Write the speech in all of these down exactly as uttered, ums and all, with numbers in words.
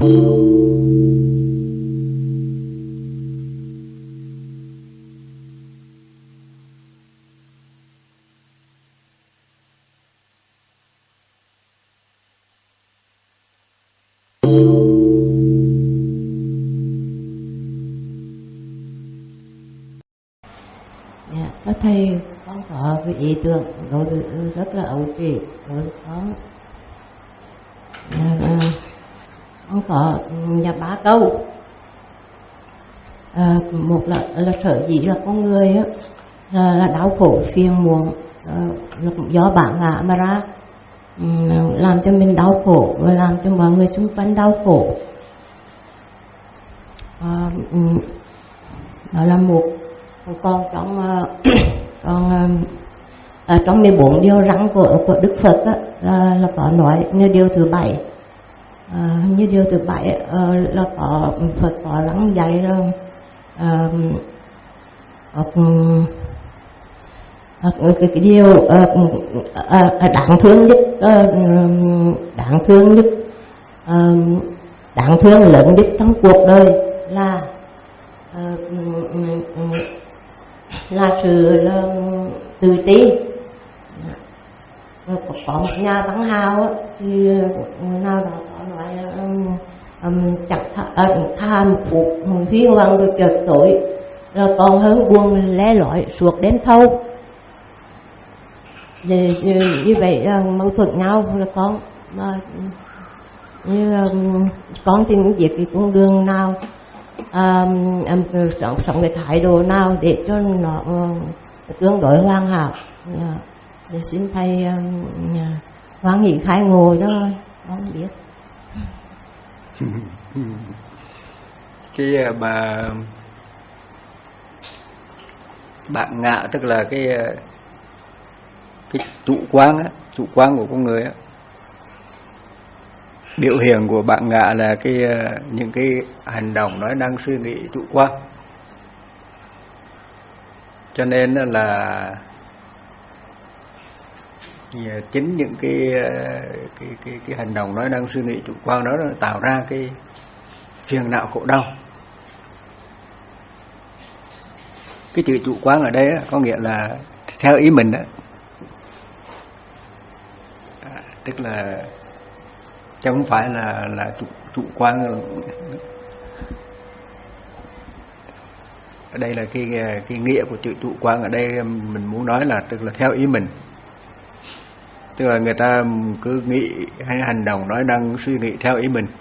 Các thầy, con có cái ý tưởng đối với rất là ấu trĩ đối với con. À, con có nhà ba câu. À, một là, là sở dĩ là con người á, là, là đau khổ phiền muộn, là do bản ngã mà ra, làm cho mình đau khổ và làm cho mọi người xung quanh đau khổ. À, đó là một. Còn trong còn ở trong mười bốn điều răn của của Đức Phật á, là, là có nói như điều thứ bảy, à, như điều thứ bảy à, là có Phật có răn dạy là à, à, à, cái, cái điều à, à, đáng thương nhất à, đáng thương nhất à, đáng thương lớn nhất trong cuộc đời là à, là sự là tự ti. Có một nhà văn hào á, thì nào đó có nói um, um, chẳng tha, uh, tha một cuộc huy hoàng được chợt tối là còn hơn buồn lé lỏi suốt đến thâu. Như, như, như vậy uh, mâu thuẫn nhau là con mà như um, con thì muốn biết cái con đường nào, um, um, sống, sống cái thái độ nào để cho nó uh, tương đối hoàn hảo. Uh, để xin thầy uh, hoan hỷ khai ngộ cho con biết. Cái bà bạn ngạ tức là cái cái chủ quan á, chủ quan của con người á. Biểu hiện của bạn ngạ là cái những cái hành động nói năng suy nghĩ chủ quan. Cho nên là chính những cái cái cái cái hành động nói năng suy nghĩ chủ quan đó nó tạo ra cái phiền não khổ đau. Cái chữ chủ quan ở đây có nghĩa là theo ý mình đó, à, tức là chứ không phải là là chủ, chủ quan. Ở đây là cái cái nghĩa của chữ chủ quan ở đây mình muốn nói là tức là theo ý mình. Tức là người ta cứ nghĩ hay hành động nói năng suy nghĩ theo ý mình.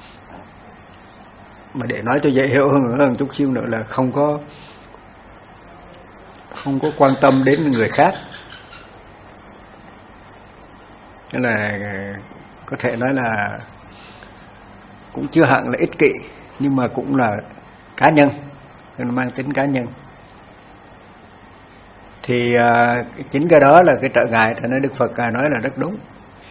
Mà để nói cho dễ hiểu hơn, hơn chút xíu nữa là không có không có quan tâm đến người khác. Tức là có thể nói là cũng chưa hẳn là ích kỷ, nhưng mà cũng là cá nhân, nên mang tính cá nhân. Thì uh, chính cái đó là cái trở ngại, thì nói Đức Phật nói là rất đúng.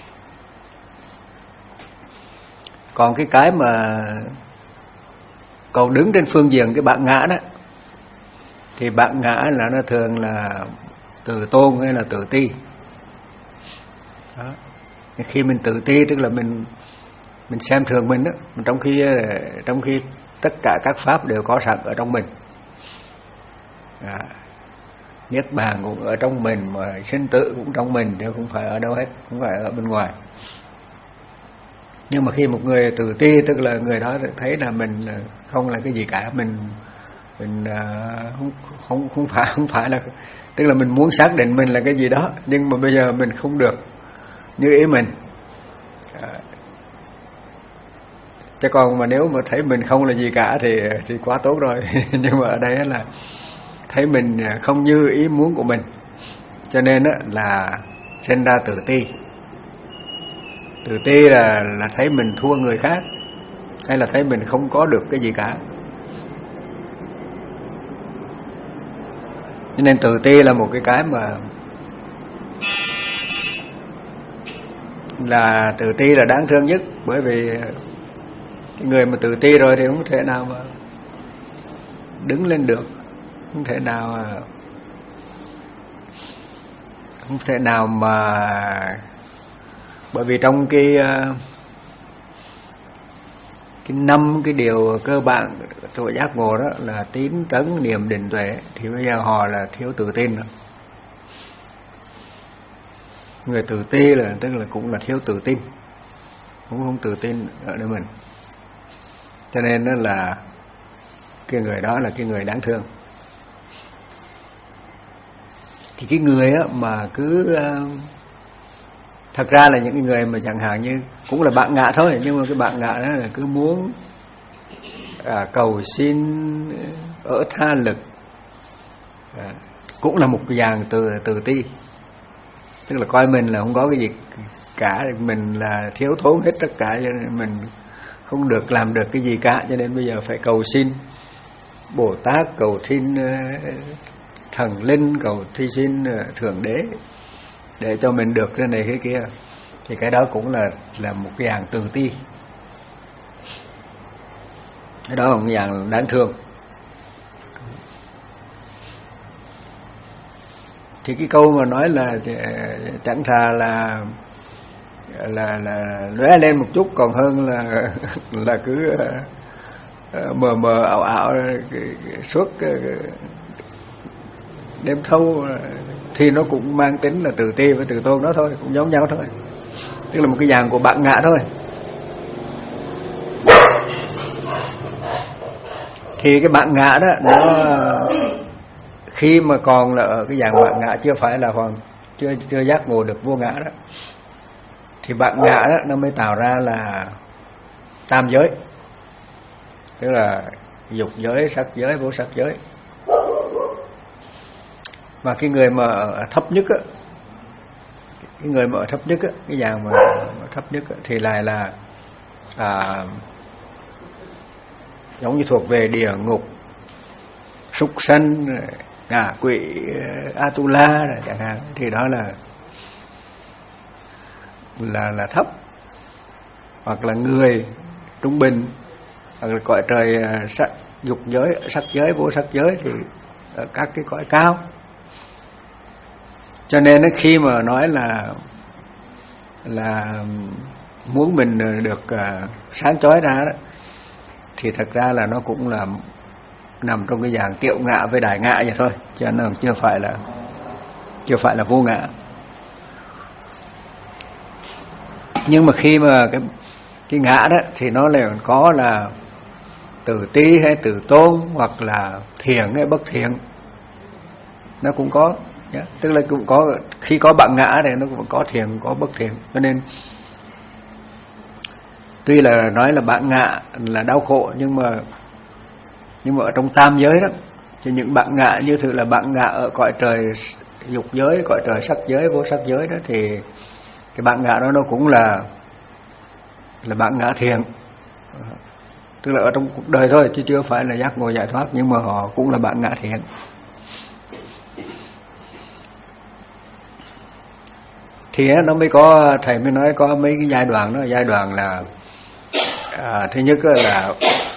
Còn cái cái mà còn đứng trên phương diện cái bạn ngã đó, thì bạn ngã là nó thường là tự tôn hay là tự ti. Đó. Khi mình tự ti tức là mình mình xem thường mình đó, trong khi trong khi tất cả các pháp đều có sẵn ở trong mình. À, Niết bàn cũng ở trong mình, mà sinh tử cũng trong mình, chứ không phải ở đâu hết, không phải ở bên ngoài. Nhưng mà khi một người tự ti tức là người đó thấy là mình không là cái gì cả, mình mình uh, không không không phải không phải là, tức là mình muốn xác định mình là cái gì đó, nhưng mà bây giờ mình không được như ý mình. À, chứ còn mà nếu mà thấy mình không là gì cả thì thì quá tốt rồi. Nhưng mà ở đây là thấy mình không như ý muốn của mình, cho nên là sinh ra tự ti. Tự ti là là thấy mình thua người khác, hay là thấy mình không có được cái gì cả. Cho nên tự ti là một cái cái mà là tự ti là đáng thương nhất, bởi vì cái người mà tự ti rồi thì không thể nào mà đứng lên được, không thể nào không thể nào mà, bởi vì trong cái cái năm cái điều cơ bản chỗ giác ngộ đó là tín tấn niệm định tuệ, thì bây giờ họ là thiếu tự tin rồi. Người tự ti là tức là cũng là thiếu tự tin, cũng không tự tin ở nơi mình, cho nên đó là cái người đó là cái người đáng thương. Thì cái người á mà cứ thật ra là những cái người mà chẳng hạn như cũng là bạn ngạ thôi, nhưng mà cái bạn ngạ đó là cứ muốn à, cầu xin ở tha lực, à, cũng là một dạng từ từ ti, tức là coi mình là không có cái gì cả, mình là thiếu thốn hết tất cả, cho nên mình không được làm được cái gì cả, cho nên bây giờ phải cầu xin Bồ Tát, cầu xin thần linh, cầu thi xin thượng đế để cho mình được cái này cái kia. Thì cái đó cũng là là một cái dạng tự ti, cái đó là một dạng đáng thương. Thì cái câu mà nói là chẳng thà là là là lóe lên một chút còn hơn là là cứ mờ mờ ảo ảo suốt đêm thâu, thì nó cũng mang tính là tự ti và tự tôn đó thôi, cũng giống nhau thôi, tức là một cái dạng của bạn ngạ thôi. Thì cái bạn ngạ đó nó khi mà còn là ở cái dạng bạn ngạ, chưa phải là hoàn chưa chưa giác ngộ được vô ngã đó, thì bạn ngạ đó nó mới tạo ra là tam giới, tức là dục giới, sắc giới, vô sắc giới. Mà cái người mà ở thấp nhất á, cái người mà ở thấp nhất á, cái dạng mà thấp nhất á, thì lại là à, giống như thuộc về địa ngục, súc sanh, ngạ quỷ, Atula chẳng hạn, thì đó là là là thấp. Hoặc là người trung bình, hoặc là cõi trời sắc dục giới, sắc giới, vô sắc giới, thì ở các cái cõi cao. Cho nên khi mà nói là là muốn mình được uh, sáng chói ra đó, thì thật ra là nó cũng là nằm trong cái dạng kiệu ngạ với đại ngạ vậy thôi, cho nên chưa phải là chưa phải là vô ngã. Nhưng mà khi mà cái cái ngã đó thì nó lại có là tự ti hay tự tôn, hoặc là thiện hay bất thiện, nó cũng có. Yeah. Tức là cũng có, khi có bạn ngã thì nó cũng có thiện, có bất thiện. Cho nên tuy là nói là bạn ngã là đau khổ, nhưng mà nhưng mà ở trong tam giới đó, thì những bạn ngã như thực là bạn ngã ở cõi trời dục giới, cõi trời sắc giới, vô sắc giới đó, thì cái bạn ngã đó nó cũng là là bạn ngã thiện, tức là ở trong cuộc đời thôi, chứ chưa phải là giác ngộ giải thoát, nhưng mà họ cũng là bạn ngã thiện. Thì nó mới có, thầy mới nói có mấy cái giai đoạn đó. Giai đoạn là à, thứ nhất là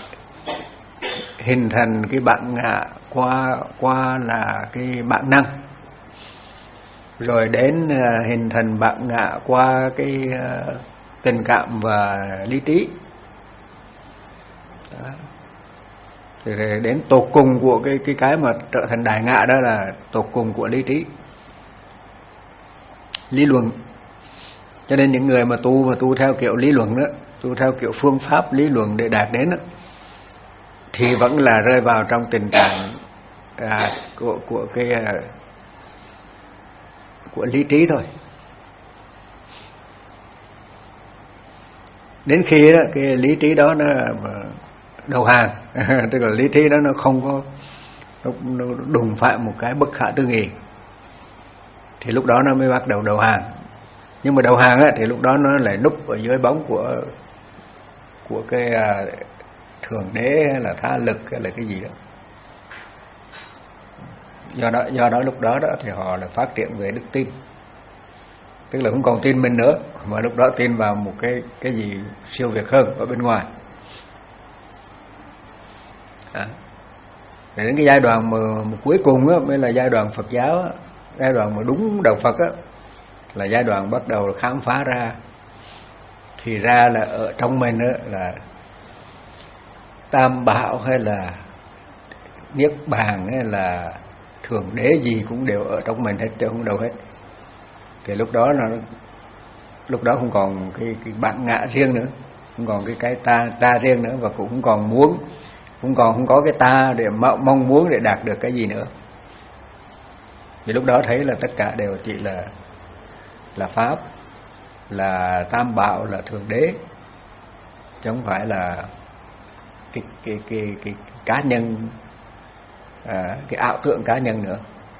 hình thành cái bạn ngã qua qua là cái bản năng, rồi đến uh, hình thành bạn ngã qua cái uh, tình cảm và lý trí. Đó. Rồi đến tột cùng của cái cái cái mà trở thành đại ngã đó là tột cùng của lý trí, lý luận. Cho nên những người mà tu mà tu theo kiểu lý luận đó, tu theo kiểu phương pháp lý luận để đạt đến đó, thì vẫn là rơi vào trong tình trạng à, của của cái à, của lý trí thôi. Đến khi đó cái lý trí đó nó đầu hàng tức là lý trí đó nó không có nó, nó đụng phải một cái bất khả tư nghị, thì lúc đó nó mới bắt đầu đầu hàng. Nhưng mà đầu hàng á, thì lúc đó nó lại núp ở dưới bóng của của cái à, thượng đế hay là tha lực hay là cái gì đó. Do đó do đó lúc đó đó thì họ là phát triển về đức tin, tức là không còn tin mình nữa, mà lúc đó tin vào một cái cái gì siêu việt hơn ở bên ngoài. À. Đến cái giai đoạn mà, mà cuối cùng á, mới là giai đoạn Phật giáo á, giai đoạn mà đúng đạo Phật á, là giai đoạn bắt đầu khám phá ra, thì ra là ở trong mình á, là tam bảo hay là niết bàn hay là thượng đế gì cũng đều ở trong mình hết, chứ không đâu hết. Thì lúc đó là lúc đó không còn cái, cái bản ngã riêng nữa, không còn cái cái ta ta riêng nữa, và cũng không còn muốn, không còn không có cái ta để mong muốn để đạt được cái gì nữa. Thì lúc đó thấy là tất cả đều chỉ là là pháp, là tam bảo, là thượng đế, chứ không phải là cái cái cái cái, cái cá nhân, à, cái ảo tưởng cá nhân nữa.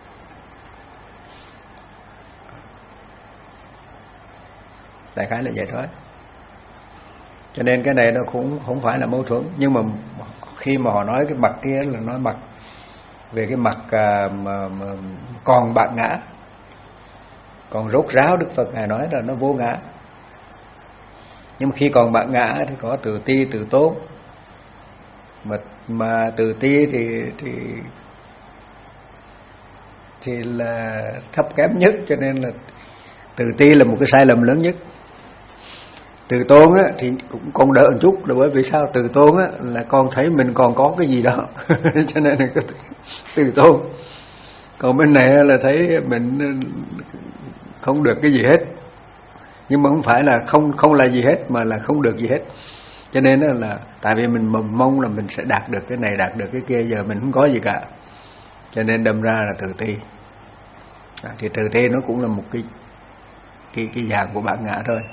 Đại khái là vậy thôi. Cho nên cái này nó cũng không phải là mâu thuẫn, nhưng mà khi mà họ nói cái mặt kia là nói mặt về cái mặt à, mà, mà còn bạn ngã, còn rốt ráo Đức Phật ngài nói là nó vô ngã. Nhưng mà khi còn bạn ngã thì có tự ti tự tôn, mà mà tự ti thì thì thì là thấp kém nhất, cho nên là tự ti là một cái sai lầm lớn nhất. Tự tôn á thì cũng còn đỡ một chút, là bởi vì sao? Tự tôn á là con thấy mình còn có cái gì đó cho nên là tự tôn. Còn bên này là thấy mình không được cái gì hết, nhưng mà không phải là không không là gì hết, mà là không được gì hết. Cho nên là tại vì mình mong là mình sẽ đạt được cái này, đạt được cái kia, giờ mình không có gì cả, cho nên đâm ra là tự ti. À, thì tự ti nó cũng là một cái cái cái dạng của bản ngã thôi.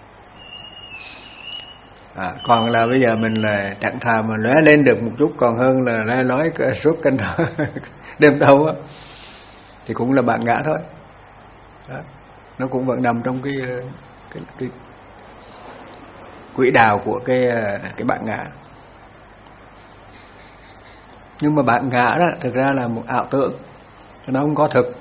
À, còn là bây giờ mình là chẳng thà mà lóe lên được một chút còn hơn là nói, nói suốt canh đêm đâu á, thì cũng là bản ngã thôi. Đó. Nó cũng vẫn nằm trong cái cái, cái quỹ đạo của cái cái bản ngã. Nhưng mà bản ngã đó thực ra là một ảo tưởng, nó không có thực.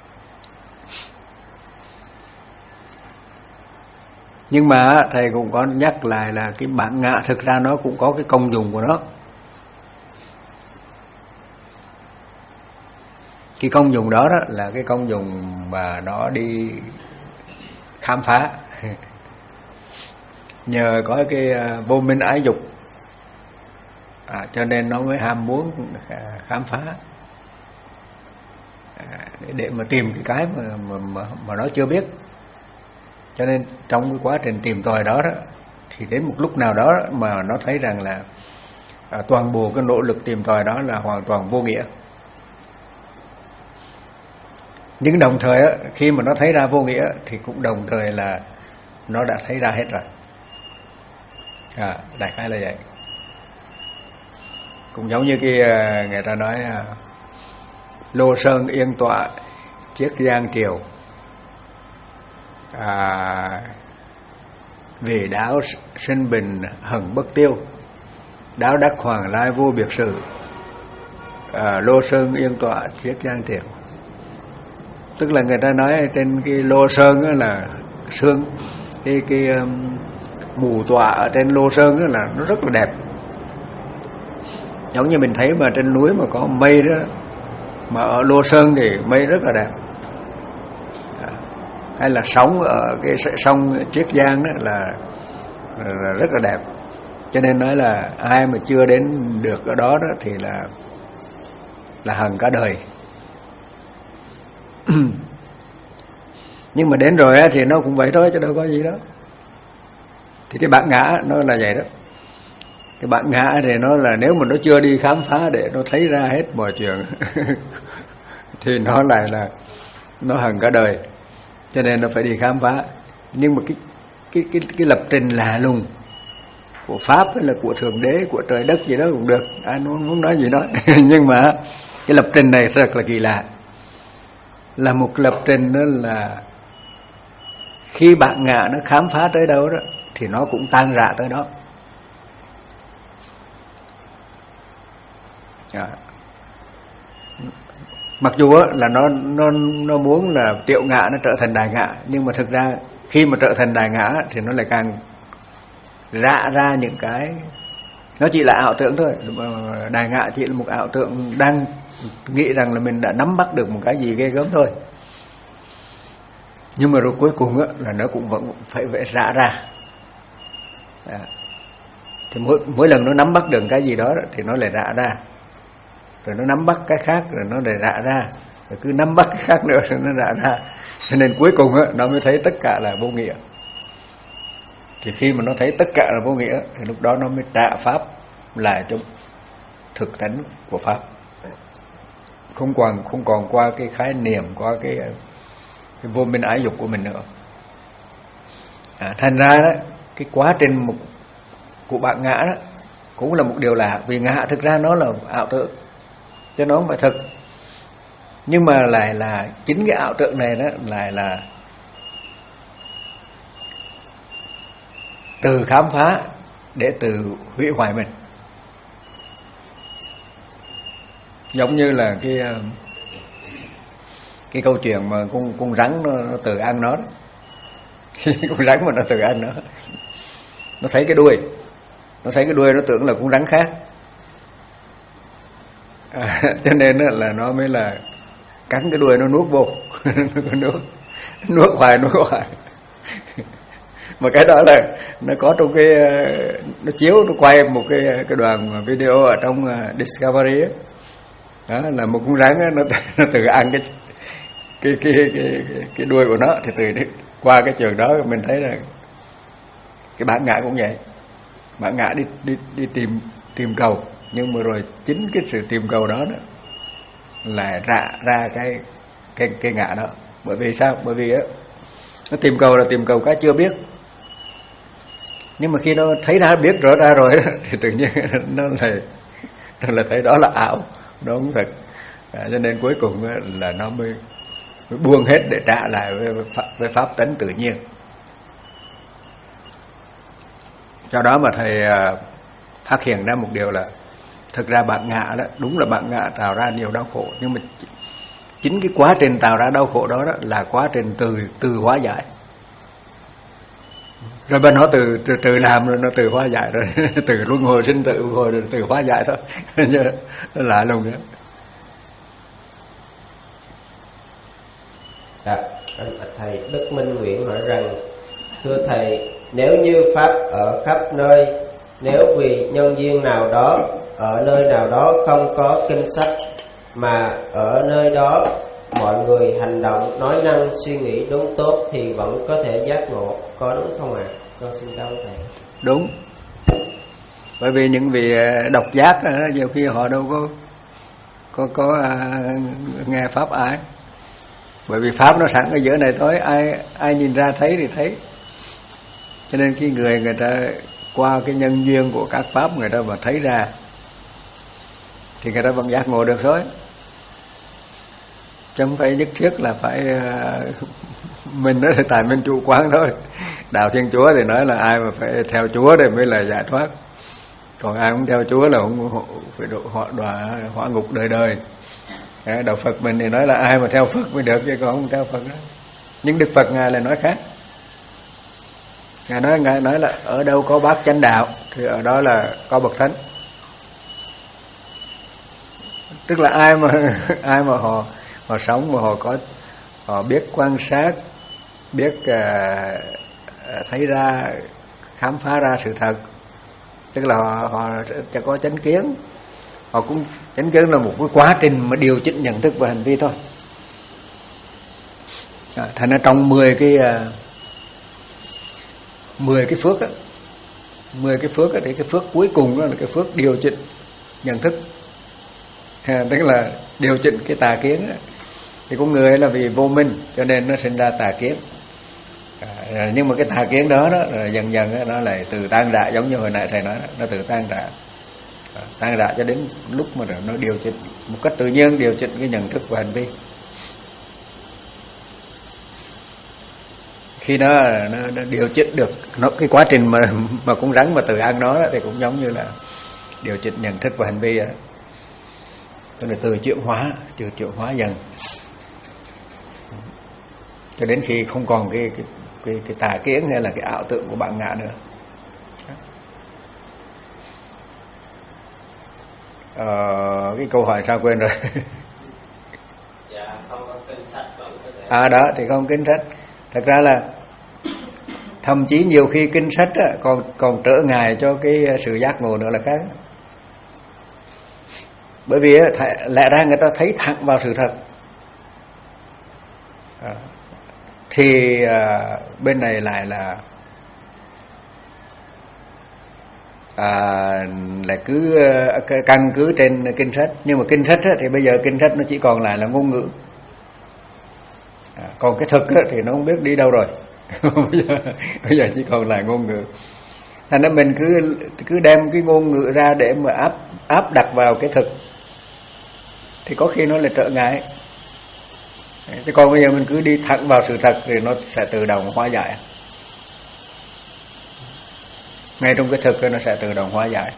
Nhưng mà thầy cũng có nhắc lại là cái bản ngã thực ra nó cũng có cái công dụng của nó. Cái công dụng đó, đó là cái công dụng mà nó đi khám phá. Nhờ có cái vô minh ái dục, à, cho nên nó mới ham muốn khám phá, à, để, để mà tìm cái cái mà, mà, mà, mà nó chưa biết. Cho nên trong cái quá trình tìm tòi đó, đó thì đến một lúc nào đó mà nó thấy rằng là à, toàn bộ cái nỗ lực tìm tòi đó là hoàn toàn vô nghĩa. Nhưng đồng thời á, khi mà nó thấy ra vô nghĩa thì cũng đồng thời là nó đã thấy ra hết rồi. À, đại khái là vậy. Cũng giống như cái người ta nói lô sơn yên tọa chiết giang triều, à, vì đạo sinh bình hằng bất tiêu, đạo đắc hoàng lai vô biệt sự, à, lô sơn yên tọa chiết giang triều. Tức là người ta nói trên cái lô sơn đó là sương, cái cái um, mù tọa ở trên lô sơn đó là nó rất là đẹp. Giống như mình thấy mà trên núi mà có mây đó, mà ở lô sơn thì mây rất là đẹp. À, hay là sóng ở cái sông Triết Giang đó là, là rất là đẹp. Cho nên nói là ai mà chưa đến được ở đó, đó thì là là hằng cả đời. Nhưng mà đến rồi thì nó cũng vậy thôi chứ đâu có gì đó. Thì cái bản ngã nó là vậy đó. Cái bản ngã thì nó là nếu mà nó chưa đi khám phá để nó thấy ra hết mọi chuyện thì nó lại là nó hằng cả đời, cho nên nó phải đi khám phá. Nhưng mà cái cái cái cái lập trình lạ lùng của pháp hay là của thượng đế, của trời đất gì đó cũng được, ai muốn muốn nói gì nói. Nhưng mà cái lập trình này rất là kỳ lạ, là một lập trình đó là khi bản ngã nó khám phá tới đâu đó thì nó cũng tan rã tới đó. À. Mặc dù á, là nó nó nó muốn là tiểu ngã nó trở thành đại ngã, nhưng mà thực ra khi mà trở thành đại ngã thì nó lại càng rã ra những cái, nó chỉ là ảo tưởng thôi. Đại ngã chỉ là một ảo tưởng đang nghĩ rằng là mình đã nắm bắt được một cái gì ghê gớm thôi, nhưng mà rồi cuối cùng á, là nó cũng vẫn phải vẽ rã ra. À. thì mỗi, mỗi lần nó nắm bắt được cái gì đó thì nó lại rạ ra, rồi nó nắm bắt cái khác rồi nó lại rạ ra, rồi cứ nắm bắt cái khác nữa rồi nó rạ ra, cho nên cuối cùng á, nó mới thấy tất cả là vô nghĩa. Thì khi mà nó thấy tất cả là vô nghĩa thì lúc đó nó mới trả pháp lại cho thực tánh của pháp, không còn không còn qua cái khái niệm, qua cái, cái vô minh ái dục của mình nữa. À, thành ra đó cái quá trình một, của bạn ngã đó cũng là một điều lạ, vì ngã thực ra nó là ảo tưởng chứ nó không phải thực, nhưng mà lại là chính cái ảo tưởng này đó lại là từ khám phá để từ hủy hoại mình. Giống như là cái cái câu chuyện mà con con rắn nó, nó tự ăn nó, con rắn mà nó tự ăn nó, nó thấy cái đuôi, nó thấy cái đuôi nó tưởng là con rắn khác, à, cho nên là nó mới là cắn cái đuôi nó nuốt vô, nó nuốt nuốt hoài nuốt hoài. Mà cái đó là nó có trong cái, nó chiếu, nó quay một cái cái đoàn video ở trong Discovery ấy. Đó là một con rắn ấy, nó nó tự ăn cái cái cái cái cái, cái đuôi của nó, thì từ qua cái trường đó mình thấy là cái bản ngã cũng vậy. Bản ngã đi đi đi tìm tìm cầu, nhưng mà rồi chính cái sự tìm cầu đó, đó là rạ ra cái cái cái ngã đó. Bởi vì sao? Bởi vì á, nó tìm cầu là tìm cầu cái chưa biết, nhưng mà khi nó thấy ra biết rõ ra rồi đó, thì tự nhiên nó lại nó là thấy đó là ảo, đó không thật. À, cho nên cuối cùng là nó mới, mới buông hết để trả lại với, với pháp tánh tự nhiên. Do đó mà thầy phát hiện ra một điều là thực ra bản ngã đó, đúng là bản ngã tạo ra nhiều đau khổ, nhưng mà chính cái quá trình tạo ra đau khổ đó, đó là quá trình từ từ hóa giải. Rồi bên nó từ, từ từ làm rồi nó từ hóa giải rồi, từ luân hồi sinh tử rồi từ hóa giải thôi. Nó lạ lùng nữa. Dạ, thầy Đức Minh Nguyễn hỏi rằng: thưa thầy, nếu như pháp ở khắp nơi, nếu vì nhân duyên nào đó ở nơi nào đó không có kinh sách, mà ở nơi đó mọi người hành động, nói năng, suy nghĩ đúng tốt thì vẫn có thể giác ngộ, có đúng không ạ? À? Con xin cảm ơn thầy. Đúng. Bởi vì những vị độc giác đó, nhiều khi họ đâu có có có uh, nghe pháp ai. Bởi vì pháp nó sẵn ở giữa này thôi, ai ai nhìn ra thấy thì thấy. Cho nên khi người người ta qua cái nhân duyên của các pháp người ta mà thấy ra thì người ta vẫn giác ngộ được thôi. Chứ không phải nhất thiết là phải uh, mình nói là tại mình chủ quán thôi. Đạo Thiên Chúa thì nói là ai mà phải theo Chúa thì mới là giải thoát, còn ai không theo Chúa là không phải họ đọa hỏa ngục đời đời. Đạo Phật mình thì nói là ai mà theo Phật mới được, chứ còn không theo Phật đó. Nhưng Đức Phật ngài lại nói khác. Ngài nói ngài nói là ở đâu có bát chánh đạo thì ở đó là có bậc thánh. Tức là ai mà ai mà họ họ sống mà họ có họ biết quan sát, biết uh, thấy ra, khám phá ra sự thật, tức là họ, họ sẽ có chánh kiến. Họ cũng chánh kiến là một cái quá trình mà điều chỉnh nhận thức và hành vi thôi. À, thành ra trong mười cái uh, mười cái phước á, mười cái phước á, thì cái phước cuối cùng đó là cái phước điều chỉnh nhận thức, à, tức là điều chỉnh cái tà kiến á. Thì con người là vì vô minh cho nên nó sinh ra tà kiến, à, nhưng mà cái tà kiến đó, đó là dần dần đó, nó lại từ tan rã, giống như hồi nãy thầy nói đó, nó từ tan rã, à, tan rã cho đến lúc mà nó điều chỉnh một cách tự nhiên, điều chỉnh cái nhận thức và hành vi. Khi đó nó, nó điều chỉnh được nó, cái quá trình mà mà con rắn mà tự ăn nó đó, thì cũng giống như là điều chỉnh nhận thức và hành vi đó. Tức là từ chuyển hóa, từ chuyển hóa dần cho đến khi không còn cái cái cái, cái tà kiến hay là cái ảo tưởng của bản ngã nữa. Ờ, cái câu hỏi sao quên rồi. Dạ, không có kinh sách vẫn có thể. À đó thì không kinh sách. Thật ra là Thậm chí nhiều khi kinh sách á, còn còn trở ngại cho cái sự giác ngộ nữa là khác. Bởi vì á, lẽ ra người ta thấy thẳng vào sự thật, à, thì à, bên này lại là à, lại cứ căn cứ trên kinh sách. Nhưng mà kinh sách á, thì bây giờ kinh sách nó chỉ còn lại là ngôn ngữ, à, còn cái thực á, thì nó không biết đi đâu rồi. bây, giờ, bây giờ chỉ còn lại ngôn ngữ. Thành ra mình cứ cứ đem cái ngôn ngữ ra để mà áp áp đặt vào cái thực thì có khi nó là trở ngại. Thế còn bây giờ mình cứ đi thẳng vào sự thật thì nó sẽ tự động hóa giải. Ngay trong cái thực nó sẽ tự động hóa giải.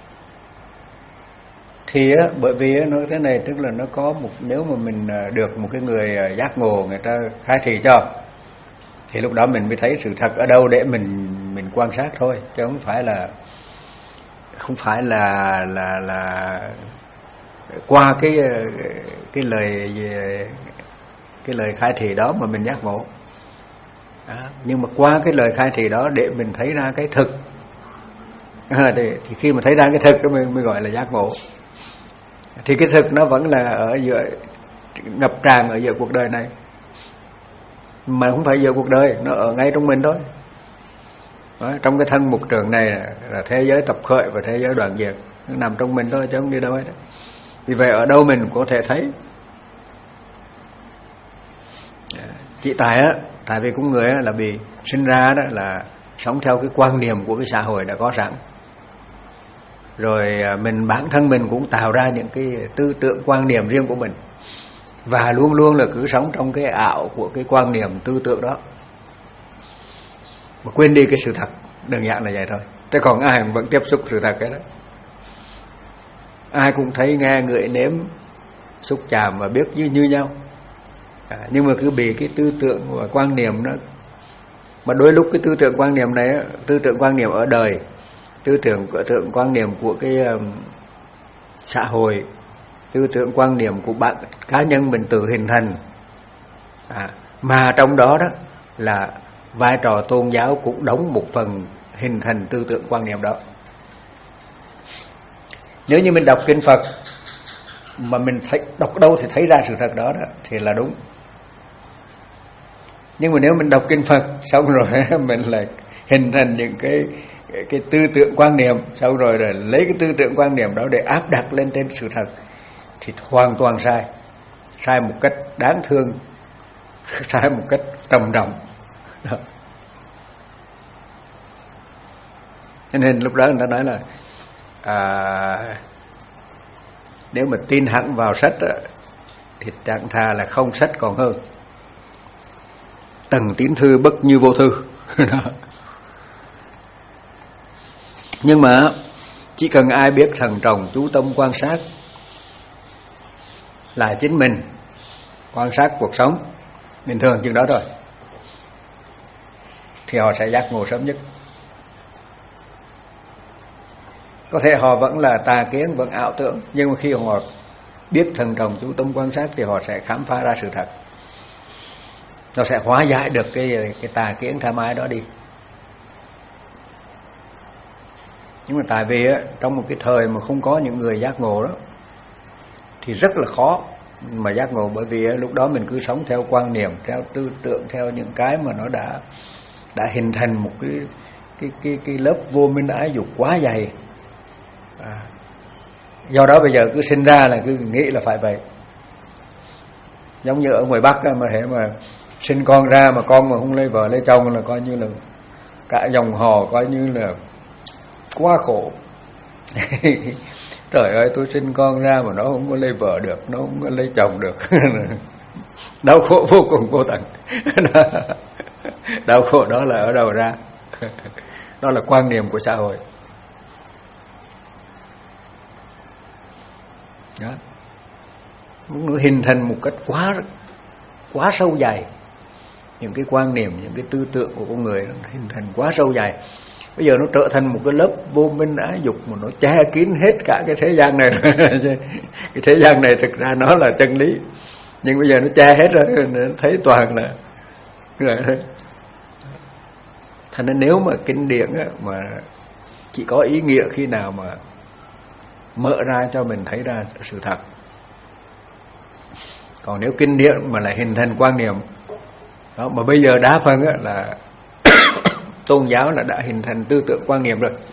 Thì á, bởi vì á, nó thế này, tức là nó có một, nếu mà mình được một cái người giác ngộ người ta khai thị cho, thì lúc đó mình mới thấy sự thật ở đâu để mình mình quan sát thôi, chứ không phải là không phải là là là qua cái cái lời cái lời khai thị đó mà mình giác ngộ. À, nhưng mà qua cái lời khai thị đó để mình thấy ra cái thực, à, thì, thì khi mà thấy ra cái thực đó mình mới gọi là giác ngộ. Thì cái thực nó vẫn là ở giữa, ngập tràn ở giữa cuộc đời này, mà không phải giữa cuộc đời, nó ở ngay trong mình thôi. Đó, trong cái thân mục trường này là, là thế giới tập khởi và thế giới đoạn diệt, nó nằm trong mình thôi chứ không đi đâu hết. Vì vậy ở đâu mình có thể thấy. Chỉ tại á, tại vì con người á, là bị sinh ra đó là sống theo cái quan niệm của cái xã hội đã có sẵn. Rồi mình bản thân mình cũng tạo ra những cái tư tưởng quan niệm riêng của mình, và luôn luôn là cứ sống trong cái ảo của cái quan niệm tư tưởng đó, mà quên đi cái sự thật. Đơn giản là vậy thôi. Thế còn ai vẫn tiếp xúc sự thật cái đó. Ai cũng thấy, nghe, ngửi, nếm, xúc chạm và biết như như nhau, à, nhưng mà cứ bị cái tư tưởng và quan niệm đó. Mà đôi lúc cái tư tưởng quan niệm này, tư tưởng quan niệm ở đời, tư tưởng tư tưởng quan niệm của cái um, xã hội, tư tưởng quan niệm của bạn cá nhân mình tự hình thành, à, mà trong đó đó là vai trò tôn giáo cũng đóng một phần hình thành tư tưởng quan niệm đó. Nếu như mình đọc kinh Phật mà mình thấy, đọc đâu thì thấy ra sự thật đó, đó thì là đúng. Nhưng mà nếu mình đọc kinh Phật xong rồi mình lại hình thành những cái cái, cái tư tưởng quan niệm, xong rồi, rồi lấy cái tư tưởng quan niệm đó để áp đặt lên trên sự thật, thì hoàn toàn sai. Sai một cách đáng thương, sai một cách trầm trọng. Đó. Cho nên lúc đó người ta nói là à, nếu mà tin hẳn vào sách á, thì chẳng thà là không sách còn hơn. Tầng tín thư bất như vô thư. Đó. Nhưng mà chỉ cần ai biết thận trọng, chú tâm quan sát là chính mình, quan sát cuộc sống bình thường chừng đó thôi, thì họ sẽ giác ngộ sớm nhất. Có thể họ vẫn là tà kiến, vẫn ảo tưởng, nhưng mà khi họ biết thận trọng, chú tâm quan sát thì họ sẽ khám phá ra sự thật. Nó sẽ hóa giải được cái cái tà kiến tham ái đó đi. Nhưng mà tại vì á, trong một cái thời mà không có những người giác ngộ đó thì rất là khó mà giác ngộ, bởi vì á, lúc đó mình cứ sống theo quan niệm, theo tư tưởng, theo những cái mà nó đã đã hình thành một cái cái cái cái lớp vô minh ái dục quá dày. À, do đó bây giờ cứ sinh ra là cứ nghĩ là phải vậy. Giống như ở ngoài Bắc mà hệ mà sinh con ra mà con mà không lấy vợ lấy chồng là coi như là cả dòng họ coi như là quá khổ. Trời ơi, tôi sinh con ra mà nó không có lấy vợ được, nó không có lấy chồng được. Đau khổ vô cùng vô tận. Đau khổ đó là ở đâu ra? Đó là quan niệm của xã hội. Đó. Nó hình thành một cách quá quá sâu dày. Những cái quan niệm, những cái tư tưởng của con người nó hình thành quá sâu dày. Bây giờ nó trở thành một cái lớp vô minh ái dục mà nó che kín hết cả cái thế gian này. Cái thế gian này thực ra nó là chân lý, nhưng bây giờ nó che hết rồi, nó thấy toàn là Thành nên nếu mà kinh điển á, mà chỉ có ý nghĩa khi nào mà mở ra cho mình thấy ra sự thật. Còn nếu kinh điển mà lại hình thành quan niệm đó, mà bây giờ đa phần á, là tôn giáo là đã hình thành tư tưởng quan niệm rồi.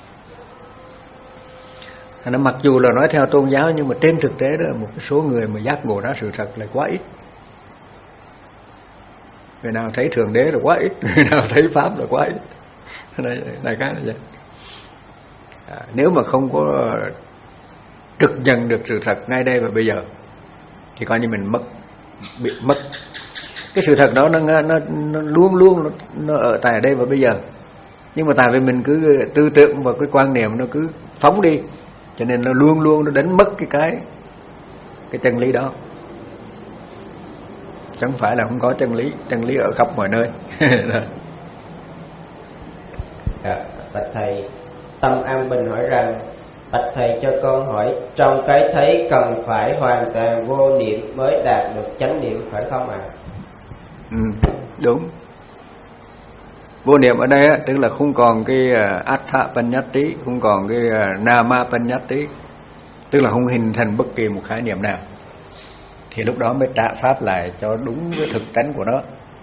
Nó mặc dù là nói theo tôn giáo nhưng mà trên thực tế đó một cái số người mà giác ngộ ra sự thật là quá ít. Người nào thấy Thượng Đế là quá ít, người nào thấy Pháp là quá ít. Này, này cái là vậy. À, nếu mà không có trực nhận được sự thật ngay đây và bây giờ thì coi như mình mất, bị mất. Cái sự thật đó nó, nó, nó luôn luôn nó, nó ở tại đây và bây giờ. Nhưng mà tại vì mình cứ tư tưởng và cái quan niệm nó cứ phóng đi, cho nên nó luôn luôn nó đánh mất cái cái cái chân lý đó. Chẳng phải là không có chân lý, chân lý ở khắp mọi nơi. À, bạch thầy, Tâm An Bình hỏi rằng: bạch thầy cho con hỏi, trong cái thấy cần phải hoàn toàn vô niệm mới đạt được chánh niệm phải không ạ? À? Ừ, đúng. Vô niệm ở đây á, tức là không còn cái uh, Attha Panyati, không còn cái uh, Nama Panyati, tức là không hình thành bất kỳ một khái niệm nào. Thì lúc đó mới trả pháp lại cho đúng với thực tánh của nó.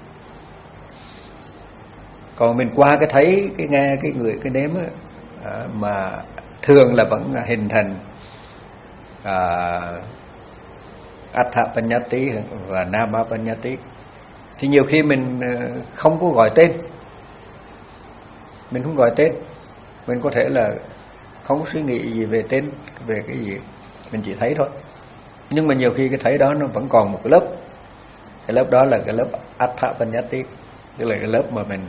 Còn mình qua cái thấy, cái nghe, cái người, cái nếm á, à, mà thường là vẫn hình thành à, Attha Panyati và Nama Panyati. Thì nhiều khi mình không có gọi tên, mình không gọi tên, mình có thể là không suy nghĩ gì về tên, về cái gì, mình chỉ thấy thôi. Nhưng mà nhiều khi cái thấy đó nó vẫn còn một cái lớp, cái lớp đó là cái lớp Attha Panyati, tức là cái lớp mà mình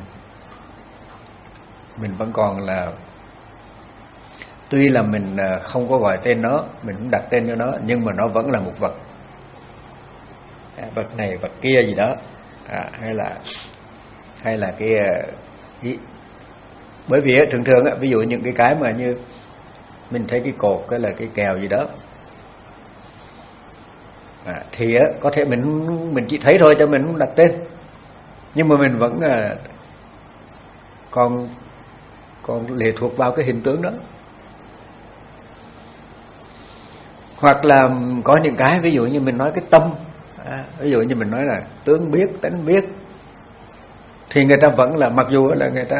mình vẫn còn là, tuy là mình không có gọi tên nó, mình không đặt tên cho nó, nhưng mà nó vẫn là một vật, vật này vật kia gì đó, à, hay là hay là cái ý. Bởi vì thường thường ví dụ những cái cái mà như mình thấy cái cột, cái là cái kèo gì đó, à, thì có thể mình mình chỉ thấy thôi, cho mình không đặt tên, nhưng mà mình vẫn còn còn lệ thuộc vào cái hình tướng đó. Hoặc là có những cái ví dụ như mình nói cái tâm, à, ví dụ như mình nói là tướng biết, tánh biết, thì người ta vẫn là, mặc dù là người ta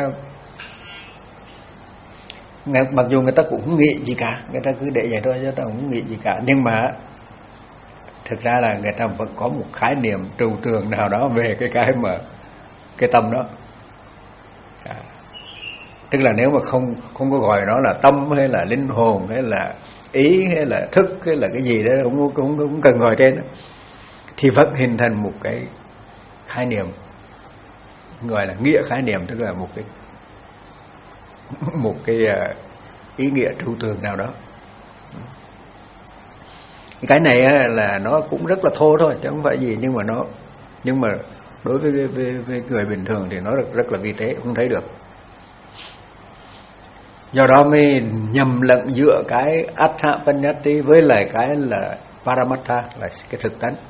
mặc dù người ta cũng không nghĩ gì cả, người ta cứ để vậy thôi, người ta không nghĩ gì cả, nhưng mà thực ra là người ta vẫn có một khái niệm trừu tượng nào đó về cái cái mà cái tâm đó. À, tức là nếu mà không không có gọi nó là tâm hay là linh hồn hay là ý hay là thức hay là cái gì đó, cũng cũng cũng cần gọi tên đó, thì vẫn hình thành một cái khái niệm gọi là nghĩa khái niệm, tức là một cái một cái ý nghĩa trừu tượng nào đó. Cái này là nó cũng rất là thô thôi chứ không phải gì, nhưng mà nó nhưng mà đối với, với, với người bình thường thì nó rất, rất là vi tế, không thấy được. Do đó mới nhầm lẫn giữa cái Attha Panyati với lại cái là Paramattha, là cái thực tánh.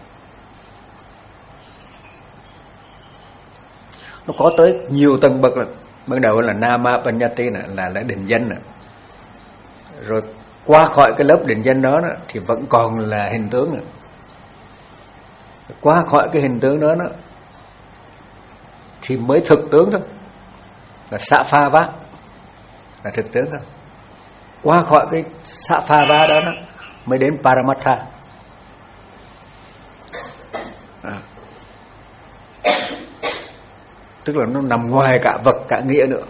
Nó có tới nhiều tầng bậc. Là ban đầu là Nama Panyati là, là, là định danh, rồi qua khỏi cái lớp định danh đó, đó thì vẫn còn là hình tướng nữa. Qua khỏi cái hình tướng đó, đó thì mới thực tướng thôi, là Saphava, là thực tướng thôi. Qua khỏi cái Saphava đó, đó mới đến Paramattha. À, tức là nó nằm ngoài cả vật cả nghĩa nữa.